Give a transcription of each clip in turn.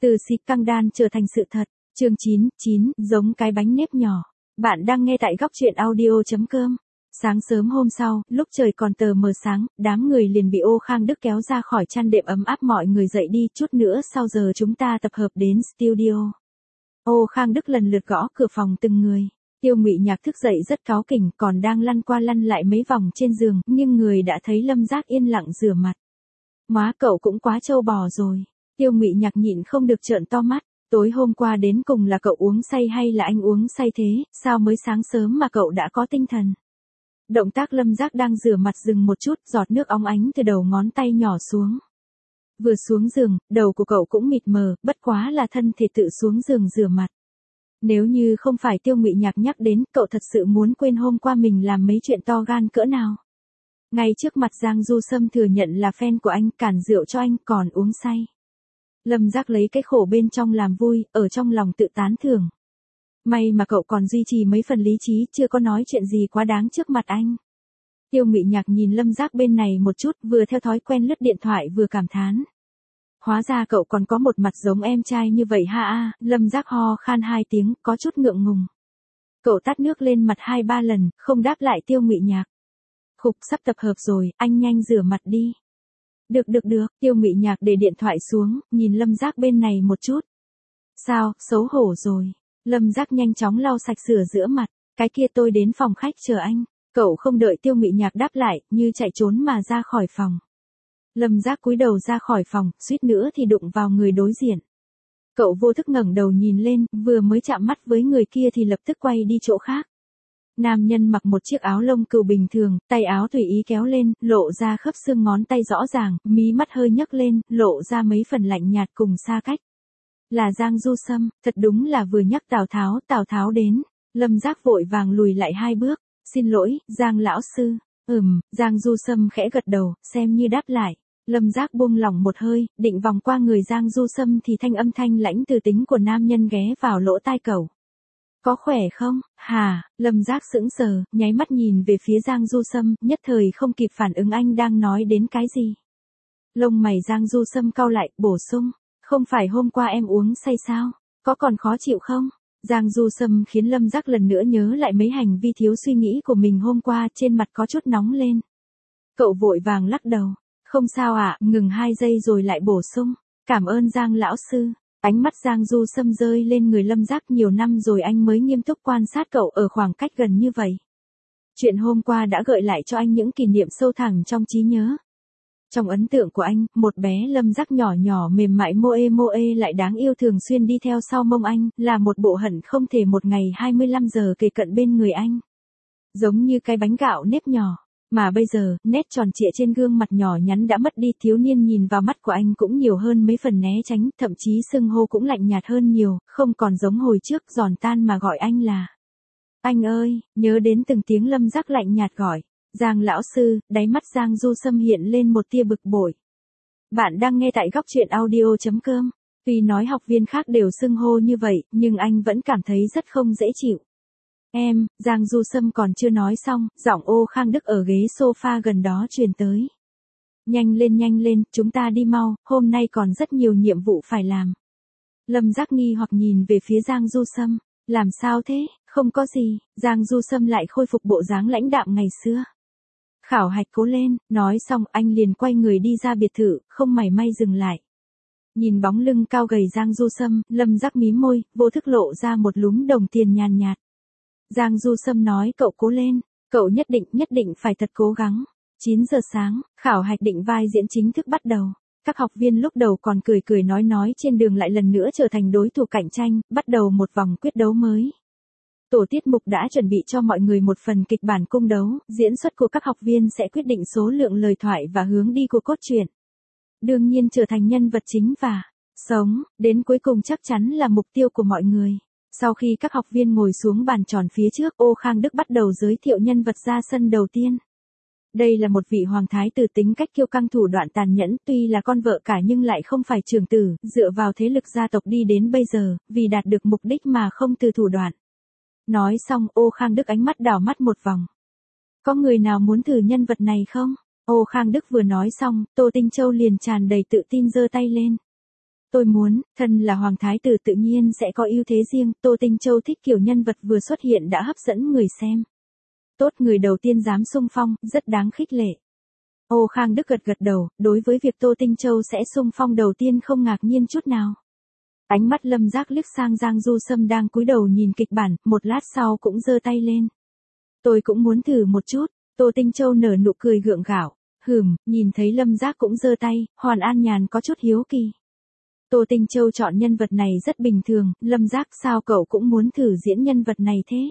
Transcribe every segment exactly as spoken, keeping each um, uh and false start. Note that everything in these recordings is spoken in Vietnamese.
Từ si căng đan trở thành sự thật. Chương chín, chín, giống cái bánh nếp nhỏ. Bạn đang nghe tại góc truyện audio chấm com. Sáng sớm hôm sau, lúc trời còn tờ mờ sáng, đám người liền bị Ô Khang Đức kéo ra khỏi chăn đệm ấm áp, mọi người dậy đi, chút nữa sau giờ chúng ta tập hợp đến studio. Ô Khang Đức lần lượt gõ cửa phòng từng người. Tiêu Ngụy Nhạc thức dậy rất cáu kỉnh, còn đang lăn qua lăn lại mấy vòng trên giường, nhưng người đã thấy Lâm Giác yên lặng rửa mặt. Má cậu cũng quá trâu bò rồi. Tiêu Ngụy Nhạc nhịn không được trợn to mắt. Tối hôm qua đến cùng là cậu uống say hay là anh uống say thế, sao mới sáng sớm mà cậu đã có tinh thần? Động tác Lâm Giác đang rửa mặt dừng một chút, giọt nước óng ánh từ đầu ngón tay nhỏ xuống. Vừa xuống giường, đầu của cậu cũng mịt mờ, bất quá là thân thể tự xuống giường rửa mặt. Nếu như không phải Tiêu Ngụy Nhạc nhắc đến, cậu thật sự muốn quên hôm qua mình làm mấy chuyện to gan cỡ nào. Ngay trước mặt Giang Du Sâm thừa nhận là fan của anh, cản rượu cho anh, còn uống say. Lâm Giác lấy cái khổ bên trong làm vui, ở trong lòng tự tán thưởng. May mà cậu còn duy trì mấy phần lý trí, chưa có nói chuyện gì quá đáng trước mặt anh. Tiêu Ngụy Nhạc nhìn Lâm Giác bên này một chút, vừa theo thói quen lướt điện thoại vừa cảm thán. Hóa ra cậu còn có một mặt giống em trai như vậy ha a. Lâm Giác ho khan hai tiếng, có chút ngượng ngùng. Cậu tát nước lên mặt hai ba lần, không đáp lại Tiêu Ngụy Nhạc. Khục, sắp tập hợp rồi, anh nhanh rửa mặt đi. Được được được, Tiêu Ngụy Nhạc để điện thoại xuống, nhìn Lâm Giác bên này một chút. Sao, xấu hổ rồi. Lâm Giác nhanh chóng lau sạch rửa giữa mặt, cái kia tôi đến phòng khách chờ anh. Cậu không đợi Tiêu Ngụy Nhạc đáp lại, như chạy trốn mà ra khỏi phòng. Lâm Giác cúi đầu ra khỏi phòng, suýt nữa thì đụng vào người đối diện. Cậu vô thức ngẩng đầu nhìn lên, vừa mới chạm mắt với người kia thì lập tức quay đi chỗ khác. Nam nhân mặc một chiếc áo lông cừu bình thường, tay áo tùy ý kéo lên, lộ ra khớp xương ngón tay rõ ràng, mí mắt hơi nhấc lên, lộ ra mấy phần lạnh nhạt cùng xa cách. Là Giang Du Sâm, thật đúng là vừa nhắc Tào Tháo, Tào Tháo đến. Lâm Giác vội vàng lùi lại hai bước, xin lỗi, Giang lão sư. Ừm, Giang Du Sâm khẽ gật đầu, xem như đáp lại. Lâm Giác buông lỏng một hơi, định vòng qua người Giang Du Sâm thì thanh âm thanh lãnh từ tính của nam nhân ghé vào lỗ tai cậu. Có khỏe không? Hà, Lâm Giác sững sờ, nháy mắt nhìn về phía Giang Du Sâm, nhất thời không kịp phản ứng anh đang nói đến cái gì. Lông mày Giang Du Sâm cau lại, bổ sung, không phải hôm qua em uống say sao? Có còn khó chịu không? Giang Du Sâm khiến Lâm Giác lần nữa nhớ lại mấy hành vi thiếu suy nghĩ của mình hôm qua, trên mặt có chút nóng lên. Cậu vội vàng lắc đầu, không sao ạ, à, ngừng hai giây rồi lại bổ sung, cảm ơn Giang lão sư. Ánh mắt Giang Du Sâm rơi lên người Lâm Giác, nhiều năm rồi anh mới nghiêm túc quan sát cậu ở khoảng cách gần như vậy. Chuyện hôm qua đã gợi lại cho anh những kỷ niệm sâu thẳm trong trí nhớ. Trong ấn tượng của anh, một bé Lâm Giác nhỏ nhỏ mềm mại mô ê mô ê lại đáng yêu thường xuyên đi theo sau mông anh, là một bộ hận không thể một ngày hai mươi lăm giờ kề cận bên người anh. Giống như cái bánh gạo nếp nhỏ. Mà bây giờ, nét tròn trịa trên gương mặt nhỏ nhắn đã mất đi, thiếu niên nhìn vào mắt của anh cũng nhiều hơn mấy phần né tránh, thậm chí xưng hô cũng lạnh nhạt hơn nhiều, không còn giống hồi trước giòn tan mà gọi anh là. Anh ơi, nhớ đến từng tiếng Lâm Giác lạnh nhạt gọi. Giang lão sư, đáy mắt Giang Du Sâm hiện lên một tia bực bội. Bạn đang nghe tại góc truyện audio chấm com. Tuy nói học viên khác đều xưng hô như vậy, nhưng anh vẫn cảm thấy rất không dễ chịu. Em, Giang Du Sâm còn chưa nói xong, giọng Ô Khang Đức ở ghế sofa gần đó truyền tới. Nhanh lên nhanh lên, chúng ta đi mau, hôm nay còn rất nhiều nhiệm vụ phải làm. Lâm Giác nghi hoặc nhìn về phía Giang Du Sâm, làm sao thế, không có gì, Giang Du Sâm lại khôi phục bộ dáng lãnh đạm ngày xưa. Khảo hạch cố lên, nói xong anh liền quay người đi ra biệt thự, không mảy may dừng lại. Nhìn bóng lưng cao gầy Giang Du Sâm, Lâm Giác mím môi, vô thức lộ ra một lúm đồng tiền nhàn nhạt. Giang Du Sâm nói cậu cố lên, cậu nhất định nhất định phải thật cố gắng. chín giờ sáng, khảo hạch định vai diễn chính thức bắt đầu. Các học viên lúc đầu còn cười cười nói nói trên đường lại lần nữa trở thành đối thủ cạnh tranh, bắt đầu một vòng quyết đấu mới. Tổ tiết mục đã chuẩn bị cho mọi người một phần kịch bản cung đấu, diễn xuất của các học viên sẽ quyết định số lượng lời thoại và hướng đi của cốt truyện. Đương nhiên trở thành nhân vật chính và sống, đến cuối cùng chắc chắn là mục tiêu của mọi người. Sau khi các học viên ngồi xuống bàn tròn phía trước, Ô Khang Đức bắt đầu giới thiệu nhân vật ra sân đầu tiên. Đây là một vị hoàng thái tử tính cách kiêu căng thủ đoạn tàn nhẫn, tuy là con vợ cả nhưng lại không phải trưởng tử, dựa vào thế lực gia tộc đi đến bây giờ, vì đạt được mục đích mà không từ thủ đoạn. Nói xong, Ô Khang Đức ánh mắt đảo mắt một vòng. Có người nào muốn thử nhân vật này không? Ô Khang Đức vừa nói xong, Tô Tinh Châu liền tràn đầy tự tin giơ tay lên. Tôi muốn, thân là hoàng thái tử tự nhiên sẽ có ưu thế riêng, Tô Tinh Châu thích kiểu nhân vật vừa xuất hiện đã hấp dẫn người xem. Tốt, người đầu tiên dám xung phong, rất đáng khích lệ. Ô Khang Đức gật gật đầu, đối với việc Tô Tinh Châu sẽ xung phong đầu tiên không ngạc nhiên chút nào. Ánh mắt Lâm Giác liếc sang Giang Du Sâm đang cúi đầu nhìn kịch bản, một lát sau cũng giơ tay lên. Tôi cũng muốn thử một chút, Tô Tinh Châu nở nụ cười gượng gạo. Hừm, nhìn thấy Lâm Giác cũng giơ tay, Hoàn An Nhàn có chút hiếu kỳ. Tô Tinh Châu chọn nhân vật này rất bình thường, Lâm Giác sao cậu cũng muốn thử diễn nhân vật này thế?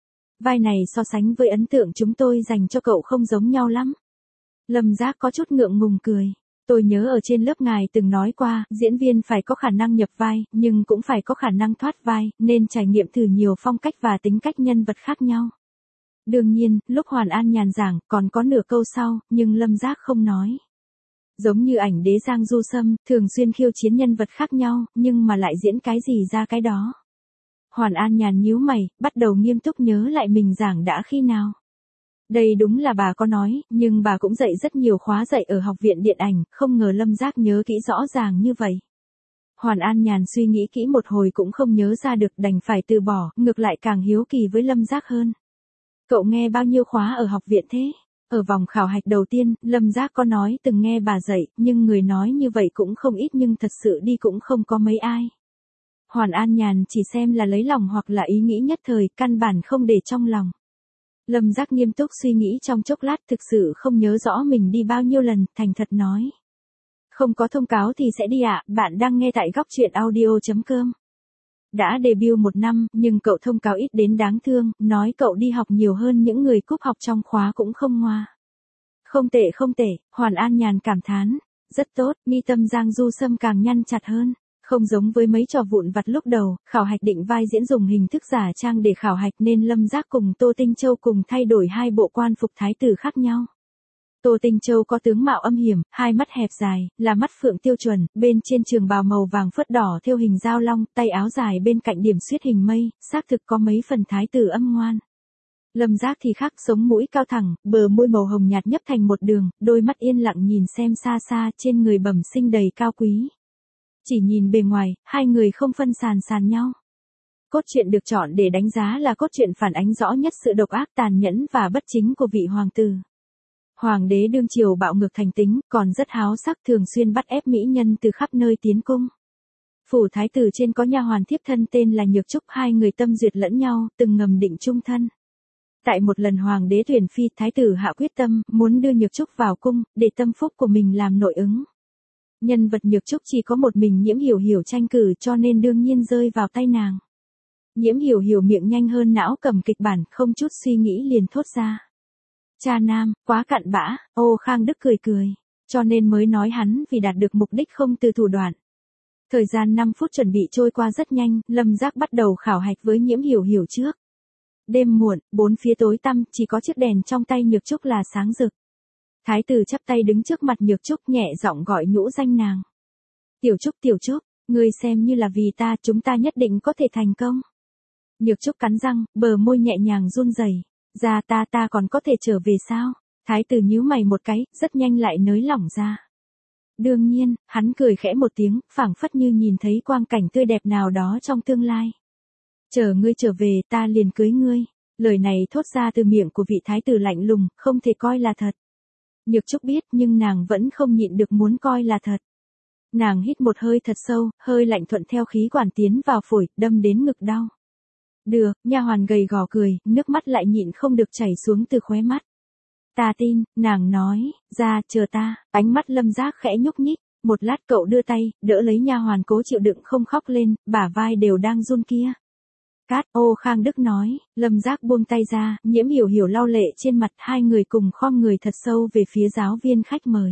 Vai này so sánh với ấn tượng chúng tôi dành cho cậu không giống nhau lắm. Lâm Giác có chút ngượng ngùng cười. Tôi nhớ ở trên lớp ngài từng nói qua, diễn viên phải có khả năng nhập vai, nhưng cũng phải có khả năng thoát vai, nên trải nghiệm thử nhiều phong cách và tính cách nhân vật khác nhau. Đương nhiên, lúc Hoàn An Nhàn giảng, còn có nửa câu sau, nhưng Lâm Giác không nói. Giống như ảnh đế Giang Du Sâm, thường xuyên khiêu chiến nhân vật khác nhau, nhưng mà lại diễn cái gì ra cái đó. Hoàn An Nhàn nhíu mày, bắt đầu nghiêm túc nhớ lại mình giảng đã khi nào. Đây đúng là bà có nói, nhưng bà cũng dạy rất nhiều khóa dạy ở học viện điện ảnh, không ngờ Lâm Giác nhớ kỹ rõ ràng như vậy. Hoàn An Nhàn suy nghĩ kỹ một hồi cũng không nhớ ra được, đành phải từ bỏ, ngược lại càng hiếu kỳ với Lâm Giác hơn. Cậu nghe bao nhiêu khóa ở học viện thế? Ở vòng khảo hạch đầu tiên, Lâm Giác có nói từng nghe bà dạy, nhưng người nói như vậy cũng không ít nhưng thật sự đi cũng không có mấy ai. Hoàn An Nhàn chỉ xem là lấy lòng hoặc là ý nghĩ nhất thời, căn bản không để trong lòng. Lâm Giác nghiêm túc suy nghĩ trong chốc lát, thực sự không nhớ rõ mình đi bao nhiêu lần, thành thật nói. Không có thông cáo thì sẽ đi ạ, bạn đang nghe tại góc truyện audio chấm com. Đã debut một năm, nhưng cậu thông cáo ít đến đáng thương, nói cậu đi học nhiều hơn những người cúp học trong khóa cũng không ngoa. Không tệ không tệ, Hoàn An Nhàn cảm thán. Rất tốt, mi tâm Giang Du Sâm càng nhăn chặt hơn. Không giống với mấy trò vụn vặt lúc đầu, khảo hạch định vai diễn dùng hình thức giả trang để khảo hạch nên Lâm Giác cùng Tô Tinh Châu cùng thay đổi hai bộ quan phục thái tử khác nhau. Tô Tinh Châu có tướng mạo âm hiểm, hai mắt hẹp dài, là mắt phượng tiêu chuẩn, bên trên trường bào màu vàng phớt đỏ thêu hình dao long, tay áo dài bên cạnh điểm xuyết hình mây, xác thực có mấy phần thái tử âm ngoan. Lâm Giác thì khác, sống mũi cao thẳng, bờ môi màu hồng nhạt nhấp thành một đường, đôi mắt yên lặng nhìn xem xa xa, trên người bẩm sinh đầy cao quý. Chỉ nhìn bề ngoài, hai người không phân sàn sàn nhau. Cốt truyện được chọn để đánh giá là cốt truyện phản ánh rõ nhất sự độc ác tàn nhẫn và bất chính của vị hoàng tử. Hoàng đế đương triều bạo ngược thành tính, còn rất háo sắc, thường xuyên bắt ép mỹ nhân từ khắp nơi tiến cung. Phủ thái tử trên có nha hoàn thiếp thân tên là Nhược Trúc, hai người tâm duyệt lẫn nhau, từng ngầm định chung thân. Tại một lần hoàng đế tuyển phi, thái tử hạ quyết tâm, muốn đưa Nhược Trúc vào cung, để tâm phúc của mình làm nội ứng. Nhân vật Nhược Trúc chỉ có một mình Nhiễm Hiểu Hiểu tranh cử cho nên đương nhiên rơi vào tay nàng. Nhiễm Hiểu Hiểu miệng nhanh hơn não, cầm kịch bản, không chút suy nghĩ liền thốt ra. Cha nam, quá cặn bã, Ô Khang Đức cười cười. Cho nên mới nói hắn vì đạt được mục đích không từ thủ đoạn. Thời gian năm phút chuẩn bị trôi qua rất nhanh, Lâm Giác bắt đầu khảo hạch với Nhiễm Hiểu Hiểu trước. Đêm muộn, bốn phía tối tăm, chỉ có chiếc đèn trong tay Nhược Trúc là sáng rực. Thái tử chắp tay đứng trước mặt Nhược Trúc nhẹ giọng gọi nhũ danh nàng. Tiểu Trúc Tiểu Trúc, ngươi xem như là vì ta, chúng ta nhất định có thể thành công. Nhược Trúc cắn răng, bờ môi nhẹ nhàng run rẩy. Ra ta ta còn có thể trở về sao? Thái tử nhíu mày một cái, rất nhanh lại nới lỏng ra. Đương nhiên, hắn cười khẽ một tiếng, phảng phất như nhìn thấy quang cảnh tươi đẹp nào đó trong tương lai. Chờ ngươi trở về ta liền cưới ngươi. Lời này thốt ra từ miệng của vị thái tử lạnh lùng, không thể coi là thật. Nhược Trúc biết nhưng nàng vẫn không nhịn được muốn coi là thật. Nàng hít một hơi thật sâu, hơi lạnh thuận theo khí quản tiến vào phổi, đâm đến ngực đau. Được, nha hoàn gầy gò cười, nước mắt lại nhịn không được chảy xuống từ khóe mắt. Ta tin, nàng nói, ra, chờ ta, ánh mắt Lâm Giác khẽ nhúc nhích, một lát cậu đưa tay, đỡ lấy nha hoàn cố chịu đựng không khóc lên, bả vai đều đang run kia. Cát, Ô Khang Đức nói, Lâm Giác buông tay ra, Nhiễm Hiểu Hiểu lau lệ trên mặt, hai người cùng khom người thật sâu về phía giáo viên khách mời.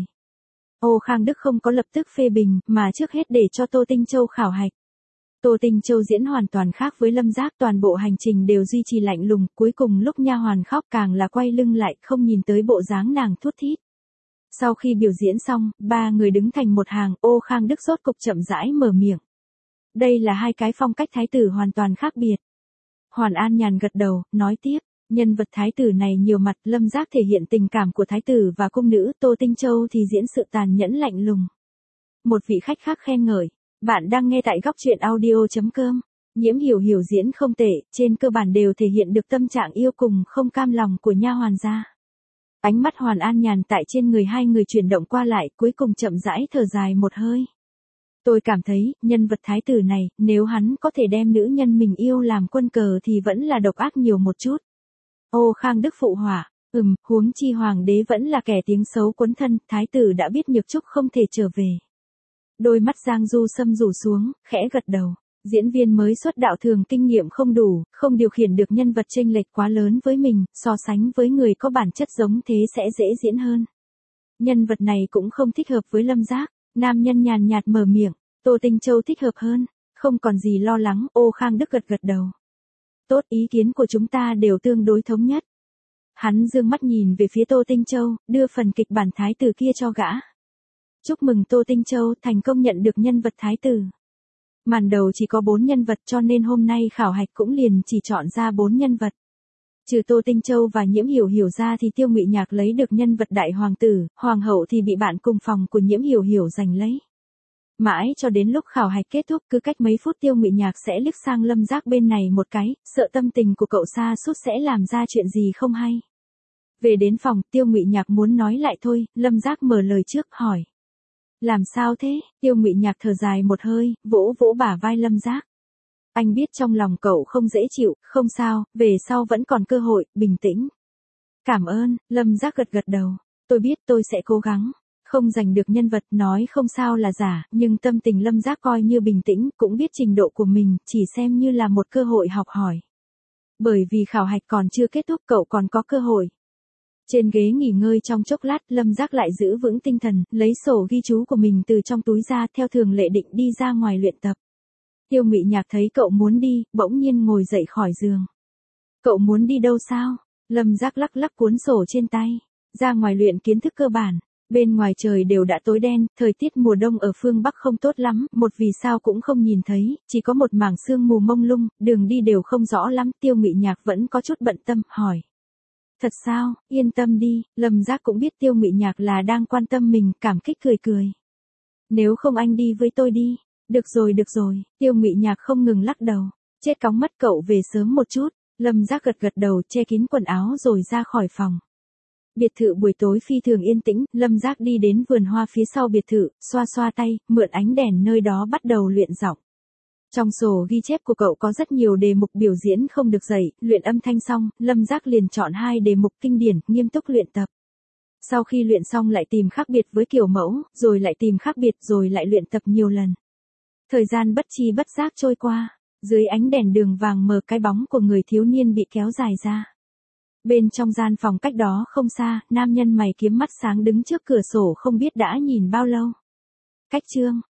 Ô Khang Đức không có lập tức phê bình, mà trước hết để cho Tô Tinh Châu khảo hạch. Tô Tinh Châu diễn hoàn toàn khác với Lâm Giác, toàn bộ hành trình đều duy trì lạnh lùng, cuối cùng lúc nha hoàn khóc càng là quay lưng lại, không nhìn tới bộ dáng nàng thút thít. Sau khi biểu diễn xong, ba người đứng thành một hàng, Ô Khang Đức rốt cục chậm rãi mở miệng. Đây là hai cái phong cách thái tử hoàn toàn khác biệt. Hoàn An Nhàn gật đầu, nói tiếp, nhân vật thái tử này nhiều mặt, Lâm Giác thể hiện tình cảm của thái tử và cung nữ, Tô Tinh Châu thì diễn sự tàn nhẫn lạnh lùng. Một vị khách khác khen ngợi, Bạn đang nghe tại góc truyện audio chấm com. Nhiễm Hiểu Hiểu diễn không tệ, trên cơ bản đều thể hiện được tâm trạng yêu cùng không cam lòng của nha hoàn gia. Ánh mắt Hoàn An Nhàn tại trên người hai người chuyển động qua lại, cuối cùng chậm rãi thở dài một hơi. Tôi cảm thấy, nhân vật thái tử này, nếu hắn có thể đem nữ nhân mình yêu làm quân cờ thì vẫn là độc ác nhiều một chút. Ô Khang Đức phụ họa, ừm, huống chi hoàng đế vẫn là kẻ tiếng xấu quấn thân, thái tử đã biết Nhược Trúc không thể trở về. Đôi mắt Giang Du Sâm rủ xuống, khẽ gật đầu. Diễn viên mới xuất đạo thường kinh nghiệm không đủ, không điều khiển được nhân vật chênh lệch quá lớn với mình, so sánh với người có bản chất giống thế sẽ dễ diễn hơn. Nhân vật này cũng không thích hợp với Lâm Giác. Nam nhân nhàn nhạt mở miệng, Tô Tinh Châu thích hợp hơn, không còn gì lo lắng. Ô Khang Đức gật gật đầu. Tốt, ý kiến của chúng ta đều tương đối thống nhất. Hắn dương mắt nhìn về phía Tô Tinh Châu, đưa phần kịch bản thái tử kia cho gã. Chúc mừng Tô Tinh Châu thành công nhận được nhân vật thái tử. Màn đầu chỉ có bốn nhân vật cho nên hôm nay khảo hạch cũng liền chỉ chọn ra bốn nhân vật. Trừ Tô Tinh Châu và Nhiễm Hiểu Hiểu ra thì Tiêu Ngụy Nhạc lấy được nhân vật đại hoàng tử, hoàng hậu thì bị bạn cùng phòng của Nhiễm Hiểu Hiểu giành lấy. Mãi cho đến lúc khảo hạch kết thúc, cứ cách mấy phút Tiêu Ngụy Nhạc sẽ liếc sang Lâm Giác bên này một cái, sợ tâm tình của cậu sa sút sẽ làm ra chuyện gì không hay. Về đến phòng, Tiêu Ngụy Nhạc muốn nói lại thôi, Lâm Giác mở lời trước, hỏi. Làm sao thế? Tiêu Ngụy Nhạc thở dài một hơi, vỗ vỗ bả vai Lâm Giác. Anh biết trong lòng cậu không dễ chịu, không sao, về sau vẫn còn cơ hội, bình tĩnh. Cảm ơn, Lâm Giác gật gật đầu. Tôi biết tôi sẽ cố gắng. Không giành được nhân vật nói không sao là giả, nhưng tâm tình Lâm Giác coi như bình tĩnh, cũng biết trình độ của mình, chỉ xem như là một cơ hội học hỏi. Bởi vì khảo hạch còn chưa kết thúc cậu còn có cơ hội. Trên ghế nghỉ ngơi trong chốc lát, Lâm Giác lại giữ vững tinh thần, lấy sổ ghi chú của mình từ trong túi ra, theo thường lệ định đi ra ngoài luyện tập. Tiêu Ngụy Nhạc thấy cậu muốn đi, bỗng nhiên ngồi dậy khỏi giường. Cậu muốn đi đâu sao? Lâm Giác lắc lắc cuốn sổ trên tay. Ra ngoài luyện kiến thức cơ bản. Bên ngoài trời đều đã tối đen, thời tiết mùa đông ở phương Bắc không tốt lắm, một vì sao cũng không nhìn thấy, chỉ có một mảng sương mù mông lung, đường đi đều không rõ lắm. Tiêu Ngụy Nhạc vẫn có chút bận tâm, hỏi. Thật sao, yên tâm đi, Lâm Giác cũng biết Tiêu Ngụy Nhạc là đang quan tâm mình, cảm kích cười cười. Nếu không anh đi với tôi đi. Được rồi được rồi, Tiêu Ngụy Nhạc không ngừng lắc đầu. Chết cóng mất cậu về sớm một chút. Lâm Giác gật gật đầu, che kín quần áo rồi ra khỏi phòng. Biệt thự buổi tối phi thường yên tĩnh, Lâm Giác đi đến vườn hoa phía sau biệt thự, xoa xoa tay, mượn ánh đèn nơi đó bắt đầu luyện giọng. Trong sổ ghi chép của cậu có rất nhiều đề mục biểu diễn không được dạy, luyện âm thanh xong, Lâm Giác liền chọn hai đề mục kinh điển, nghiêm túc luyện tập. Sau khi luyện xong lại tìm khác biệt với kiểu mẫu, rồi lại tìm khác biệt rồi lại luyện tập nhiều lần. Thời gian bất chi bất giác trôi qua, dưới ánh đèn đường vàng mờ cái bóng của người thiếu niên bị kéo dài ra. Bên trong gian phòng cách đó không xa, nam nhân mày kiếm mắt sáng đứng trước cửa sổ không biết đã nhìn bao lâu. Cách chương,